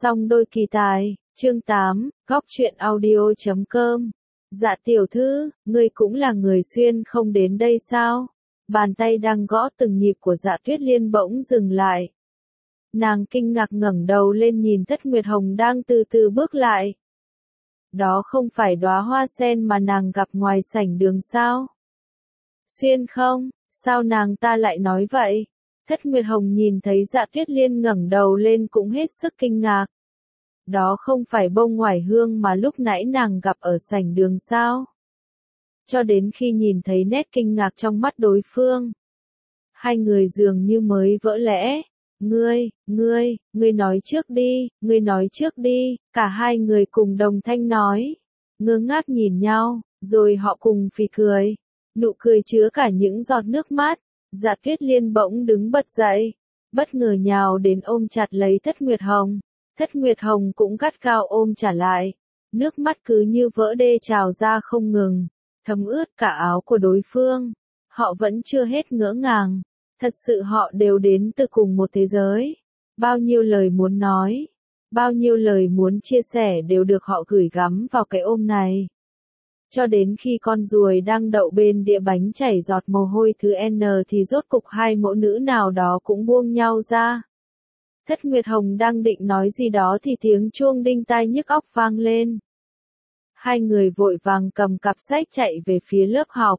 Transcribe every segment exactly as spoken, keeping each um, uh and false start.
Song đôi kỳ tài, chương tám, góc truyện audio chấm com. Dạ tiểu thư, ngươi cũng là người xuyên không đến đây sao? Bàn tay đang gõ từng nhịp của Dạ Tuyết Liên bỗng dừng lại. Nàng kinh ngạc ngẩng đầu lên nhìn Thất Nguyệt Hồng đang từ từ bước lại. Đó không phải đóa hoa sen mà nàng gặp ngoài sảnh đường sao? Xuyên không? Sao nàng ta lại nói vậy? Thất Nguyệt Hồng nhìn thấy Dạ Tuyết Liên ngẩng đầu lên cũng hết sức kinh ngạc. Đó không phải bông oải hương mà lúc nãy nàng gặp ở sảnh đường sao? Cho đến khi nhìn thấy nét kinh ngạc trong mắt đối phương, hai người dường như mới vỡ lẽ. Ngươi, ngươi, ngươi nói trước đi, ngươi nói trước đi, cả hai người cùng đồng thanh nói. Ngơ ngác nhìn nhau, rồi họ cùng phì cười. Nụ cười chứa cả những giọt nước mắt. Dạ Tuyết Liên bỗng đứng bật dậy, bất ngờ nhào đến ôm chặt lấy Thất Nguyệt Hồng. Thất Nguyệt Hồng cũng gắt gao ôm trả lại. Nước mắt cứ như vỡ đê trào ra không ngừng, thấm ướt cả áo của đối phương. Họ vẫn chưa hết ngỡ ngàng. Thật sự họ đều đến từ cùng một thế giới. Bao nhiêu lời muốn nói, bao nhiêu lời muốn chia sẻ đều được họ gửi gắm vào cái ôm này. Cho đến khi con ruồi đang đậu bên đĩa bánh chảy giọt mồ hôi thứ N thì rốt cục hai mẫu nữ nào đó cũng buông nhau ra. Thất Nguyệt Hồng đang định nói gì đó thì tiếng chuông đinh tai nhức óc vang lên. Hai người vội vàng cầm cặp sách chạy về phía lớp học.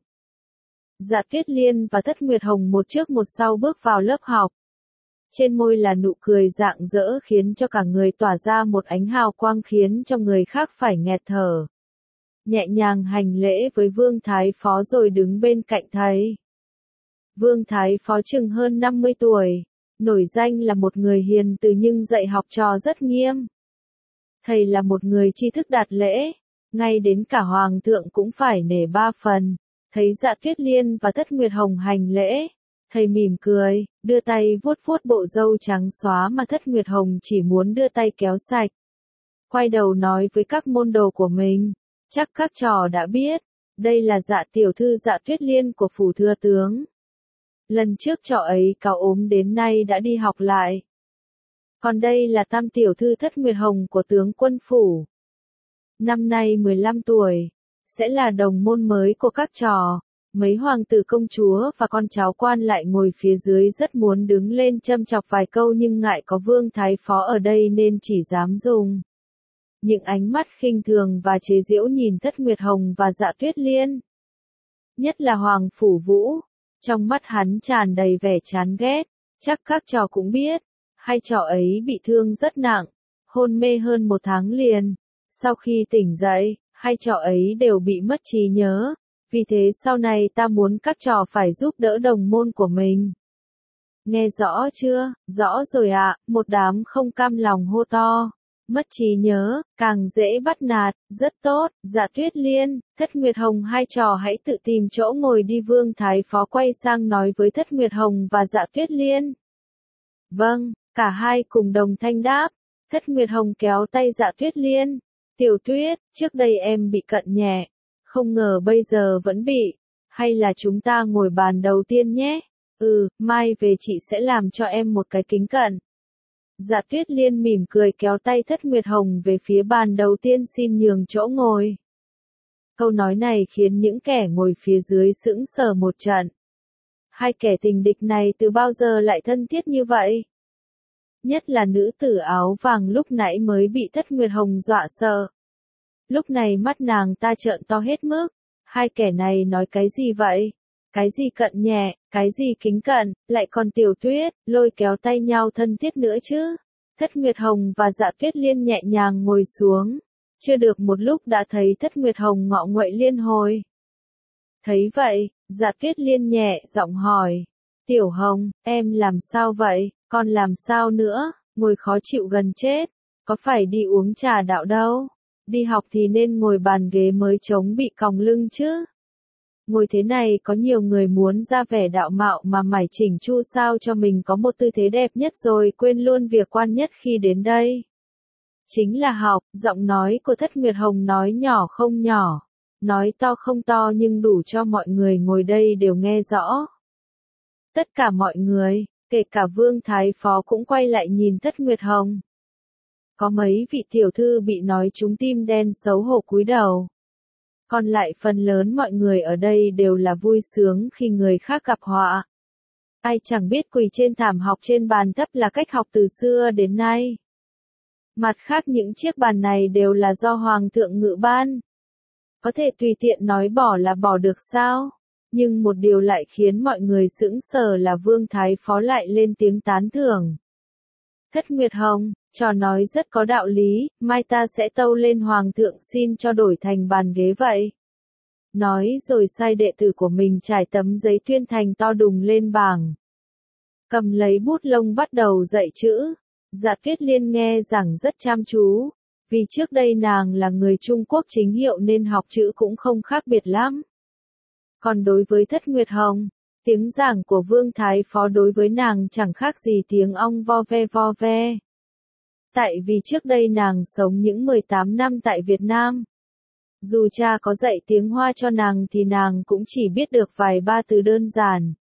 Dạ Tuyết Liên và Thất Nguyệt Hồng một trước một sau bước vào lớp học. Trên môi là nụ cười rạng rỡ khiến cho cả người tỏa ra một ánh hào quang khiến cho người khác phải nghẹt thở. Nhẹ nhàng hành lễ với Vương Thái Phó rồi đứng bên cạnh thầy. Vương Thái Phó chừng hơn năm mươi tuổi, nổi danh là một người hiền từ nhưng dạy học trò rất nghiêm. Thầy là một người tri thức đạt lễ, ngay đến cả Hoàng thượng cũng phải nể ba phần. Thấy Dạ Tuyết Liên và Thất Nguyệt Hồng hành lễ, thầy mỉm cười, đưa tay vuốt vuốt bộ râu trắng xóa mà Thất Nguyệt Hồng chỉ muốn đưa tay kéo sạch. Quay đầu nói với các môn đồ của mình, chắc các trò đã biết, đây là Dạ tiểu thư Dạ Tuyết Liên của phủ thừa tướng. Lần trước trò ấy cáo ốm đến nay đã đi học lại. Còn đây là tam tiểu thư Thất Nguyệt Hồng của tướng quân phủ. Năm nay mười lăm tuổi. Sẽ là đồng môn mới của các trò. Mấy hoàng tử công chúa và con cháu quan lại ngồi phía dưới rất muốn đứng lên châm chọc vài câu nhưng ngại có Vương Thái Phó ở đây nên chỉ dám dùng những ánh mắt khinh thường và chế giễu nhìn Thất Nguyệt Hồng và Dạ Tuyết Liên. Nhất là Hoàng Phủ Vũ, trong mắt hắn tràn đầy vẻ chán ghét. Chắc các trò cũng biết, hai trò ấy bị thương rất nặng, hôn mê hơn một tháng liền. Sau khi tỉnh dậy, hai trò ấy đều bị mất trí nhớ, vì thế sau này ta muốn các trò phải giúp đỡ đồng môn của mình. Nghe rõ chưa? Rõ rồi ạ, một đám không cam lòng hô to. Mất trí nhớ, càng dễ bắt nạt, rất tốt. Dạ Tuyết Liên, Thất Nguyệt Hồng hai trò hãy tự tìm chỗ ngồi đi. Vương Thái Phó quay sang nói với Thất Nguyệt Hồng và Dạ Tuyết Liên. Vâng, cả hai cùng đồng thanh đáp. Thất Nguyệt Hồng kéo tay Dạ Tuyết Liên. Tiểu Tuyết, trước đây em bị cận nhẹ, không ngờ bây giờ vẫn bị, hay là chúng ta ngồi bàn đầu tiên nhé? Ừ, mai về chị sẽ làm cho em một cái kính cận. Dạ Tuyết Liên mỉm cười kéo tay Thất Nguyệt Hồng về phía bàn đầu tiên xin nhường chỗ ngồi. Câu nói này khiến những kẻ ngồi phía dưới sững sờ một trận. Hai kẻ tình địch này từ bao giờ lại thân thiết như vậy? Nhất là nữ tử áo vàng lúc nãy mới bị Thất Nguyệt Hồng dọa sợ. Lúc này mắt nàng ta trợn to hết mức. Hai kẻ này nói cái gì vậy? Cái gì cận nhẹ, cái gì kính cận, lại còn Tiểu Tuyết, lôi kéo tay nhau thân thiết nữa chứ? Thất Nguyệt Hồng và Dạ Tuyết Liên nhẹ nhàng ngồi xuống. Chưa được một lúc đã thấy Thất Nguyệt Hồng ngọ nguậy liên hồi. Thấy vậy, Dạ Tuyết Liên nhẹ giọng hỏi. Tiểu Hồng, em làm sao vậy? Con làm sao nữa? Ngồi khó chịu gần chết. Có phải đi uống trà đạo đâu? Đi học thì nên ngồi bàn ghế mới chống bị còng lưng chứ. Ngồi thế này có nhiều người muốn ra vẻ đạo mạo mà mải chỉnh chu sao cho mình có một tư thế đẹp nhất rồi quên luôn việc quan nhất khi đến đây. Chính là học. Giọng nói của Thất Nguyệt Hồng nói nhỏ không nhỏ, nói to không to nhưng đủ cho mọi người ngồi đây đều nghe rõ. Tất cả mọi người, kể cả Vương Thái Phó cũng quay lại nhìn Thất Nguyệt Hồng. Có mấy vị tiểu thư bị nói trúng tim đen xấu hổ cúi đầu. Còn lại phần lớn mọi người ở đây đều là vui sướng khi người khác gặp họa. Ai chẳng biết quỳ trên thảm học trên bàn thấp là cách học từ xưa đến nay. Mặt khác những chiếc bàn này đều là do Hoàng thượng ngự ban. Có thể tùy tiện nói bỏ là bỏ được sao? Nhưng một điều lại khiến mọi người sững sờ là Vương Thái Phó lại lên tiếng tán thưởng. Thất Nguyệt Hồng, trò nói rất có đạo lý, mai ta sẽ tâu lên Hoàng thượng xin cho đổi thành bàn ghế vậy. Nói rồi sai đệ tử của mình trải tấm giấy tuyên thành to đùng lên bảng. Cầm lấy bút lông bắt đầu dạy chữ. Dạ Tuyết Liên nghe giảng rất chăm chú. Vì trước đây nàng là người Trung Quốc chính hiệu nên học chữ cũng không khác biệt lắm. Còn đối với Thất Nguyệt Hồng, tiếng giảng của Vương Thái Phó đối với nàng chẳng khác gì tiếng ong vo ve vo ve. Tại vì trước đây nàng sống những mười tám năm tại Việt Nam. Dù cha có dạy tiếng Hoa cho nàng thì nàng cũng chỉ biết được vài ba từ đơn giản.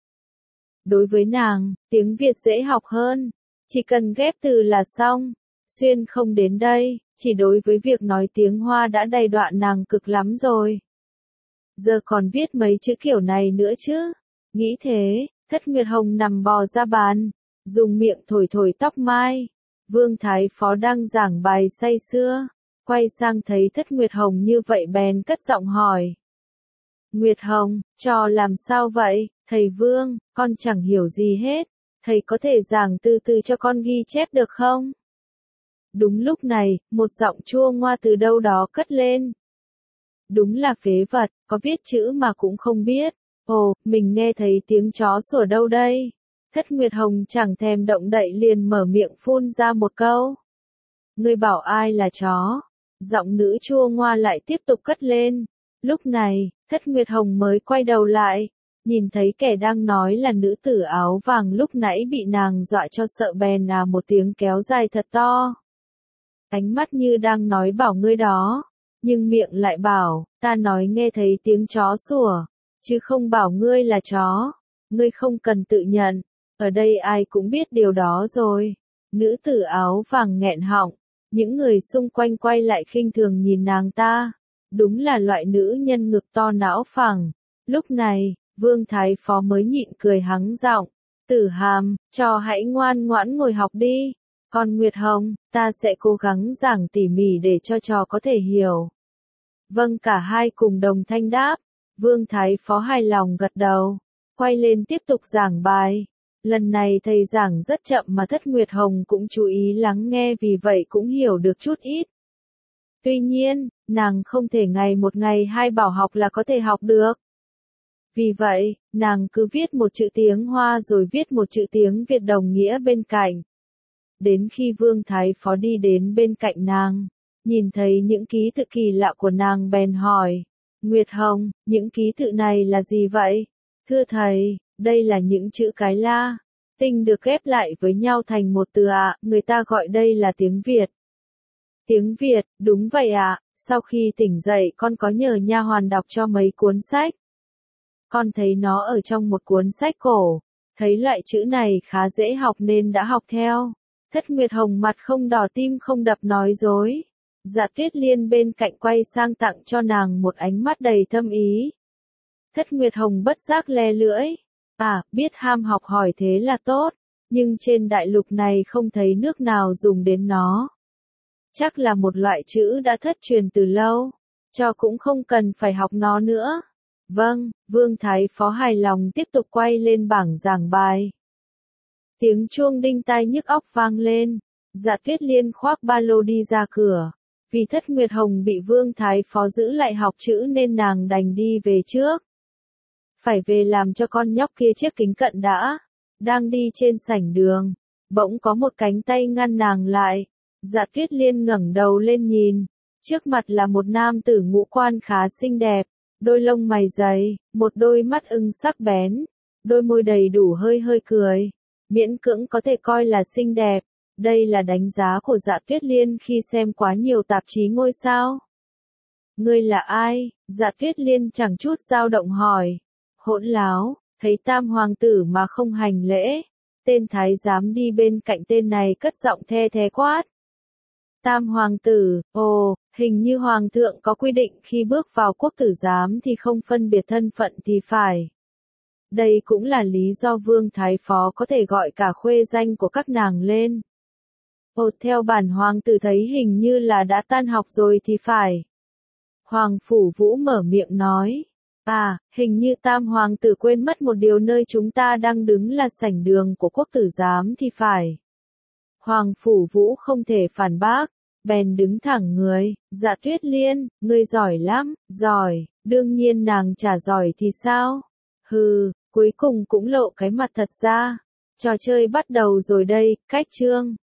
Đối với nàng, tiếng Việt dễ học hơn. Chỉ cần ghép từ là xong. Xuyên không đến đây, chỉ đối với việc nói tiếng Hoa đã đầy đoạn nàng cực lắm rồi. Giờ còn viết mấy chữ kiểu này nữa chứ. Nghĩ thế, Thất Nguyệt Hồng nằm bò ra bàn, dùng miệng thổi thổi tóc mai. Vương Thái Phó đang giảng bài say sưa, quay sang thấy Thất Nguyệt Hồng như vậy bèn cất giọng hỏi. Nguyệt Hồng, trò làm sao vậy, thầy Vương, con chẳng hiểu gì hết, thầy có thể giảng từ từ cho con ghi chép được không? Đúng lúc này, một giọng chua ngoa từ đâu đó cất lên. Đúng là phế vật, có viết chữ mà cũng không biết. Ồ, mình nghe thấy tiếng chó sủa đâu đây? Thất Nguyệt Hồng chẳng thèm động đậy liền mở miệng phun ra một câu. Ngươi bảo ai là chó? Giọng nữ chua ngoa lại tiếp tục cất lên. Lúc này, Thất Nguyệt Hồng mới quay đầu lại, nhìn thấy kẻ đang nói là nữ tử áo vàng lúc nãy bị nàng dọa cho sợ bèn à một tiếng kéo dài thật to. Ánh mắt như đang nói bảo ngươi đó, nhưng miệng lại bảo, ta nói nghe thấy tiếng chó sủa, chứ không bảo ngươi là chó, ngươi không cần tự nhận, ở đây ai cũng biết điều đó rồi. Nữ tử áo vàng nghẹn họng, những người xung quanh quay lại khinh thường nhìn nàng ta, đúng là loại nữ nhân ngực to não phẳng. Lúc này, Vương Thái Phó mới nhịn cười hắng giọng, Tử Hàm, trò hãy ngoan ngoãn ngồi học đi. Còn Nguyệt Hồng, ta sẽ cố gắng giảng tỉ mỉ để cho trò có thể hiểu. Vâng, cả hai cùng đồng thanh đáp. Vương Thái Phó hài lòng gật đầu, quay lên tiếp tục giảng bài. Lần này thầy giảng rất chậm mà Thất Nguyệt Hồng cũng chú ý lắng nghe vì vậy cũng hiểu được chút ít. Tuy nhiên, nàng không thể ngày một ngày hai bảo học là có thể học được. Vì vậy, nàng cứ viết một chữ tiếng Hoa rồi viết một chữ tiếng Việt đồng nghĩa bên cạnh. Đến khi Vương Thái Phó đi đến bên cạnh nàng, nhìn thấy những ký tự kỳ lạ của nàng bèn hỏi, Nguyệt Hồng, những ký tự này là gì vậy? Thưa thầy, đây là những chữ cái La, tinh được ghép lại với nhau thành một từ ạ, người ta gọi đây là tiếng Việt. Tiếng Việt, đúng vậy ạ, sau khi tỉnh dậy con có nhờ nha hoàn đọc cho mấy cuốn sách. Con thấy nó ở trong một cuốn sách cổ, thấy loại chữ này khá dễ học nên đã học theo. Thất Nguyệt Hồng mặt không đỏ tim không đập nói dối. Dạ Tuyết Liên bên cạnh quay sang tặng cho nàng một ánh mắt đầy thâm ý. Thất Nguyệt Hồng bất giác le lưỡi. À, biết ham học hỏi thế là tốt, nhưng trên đại lục này không thấy nước nào dùng đến nó. Chắc là một loại chữ đã thất truyền từ lâu, cho cũng không cần phải học nó nữa. Vâng, Vương Thái Phó hài lòng tiếp tục quay lên bảng giảng bài. Tiếng chuông đinh tai nhức óc vang lên. Dạ Tuyết Liên khoác ba lô đi ra cửa. Vì Thất Nguyệt Hồng bị Vương Thái Phó giữ lại học chữ nên nàng đành đi về trước. Phải về làm cho con nhóc kia chiếc kính cận đã. Đang đi trên sảnh đường, bỗng có một cánh tay ngăn nàng lại. Dạ Tuyết Liên ngẩng đầu lên nhìn. Trước mặt là một nam tử ngũ quan khá xinh đẹp. Đôi lông mày dày, một đôi mắt ưng sắc bén. Đôi môi đầy đủ hơi hơi cười. Miễn cưỡng có thể coi là xinh đẹp. Đây là đánh giá của Dạ Tuyết Liên khi xem quá nhiều tạp chí ngôi sao. Ngươi là ai? Dạ Tuyết Liên chẳng chút dao động hỏi. Hỗn láo, thấy tam hoàng tử mà không hành lễ. Tên thái giám đi bên cạnh tên này cất giọng the thé quát. Tam hoàng tử, ồ, hình như hoàng thượng có quy định khi bước vào quốc tử giám thì không phân biệt thân phận thì phải. Đây cũng là lý do Vương Thái Phó có thể gọi cả khuê danh của các nàng lên. Ồ, theo bản hoàng tử thấy hình như là đã tan học rồi thì phải. Hoàng Phủ Vũ mở miệng nói. À, hình như tam hoàng tử quên mất một điều, nơi chúng ta đang đứng là sảnh đường của quốc tử giám thì phải. Hoàng Phủ Vũ không thể phản bác, bèn đứng thẳng người. Dạ Tuyết Liên, ngươi giỏi lắm, giỏi, đương nhiên nàng chả giỏi thì sao? Hừ, cuối cùng cũng lộ cái mặt thật ra. Trò chơi bắt đầu rồi đây, cách chương.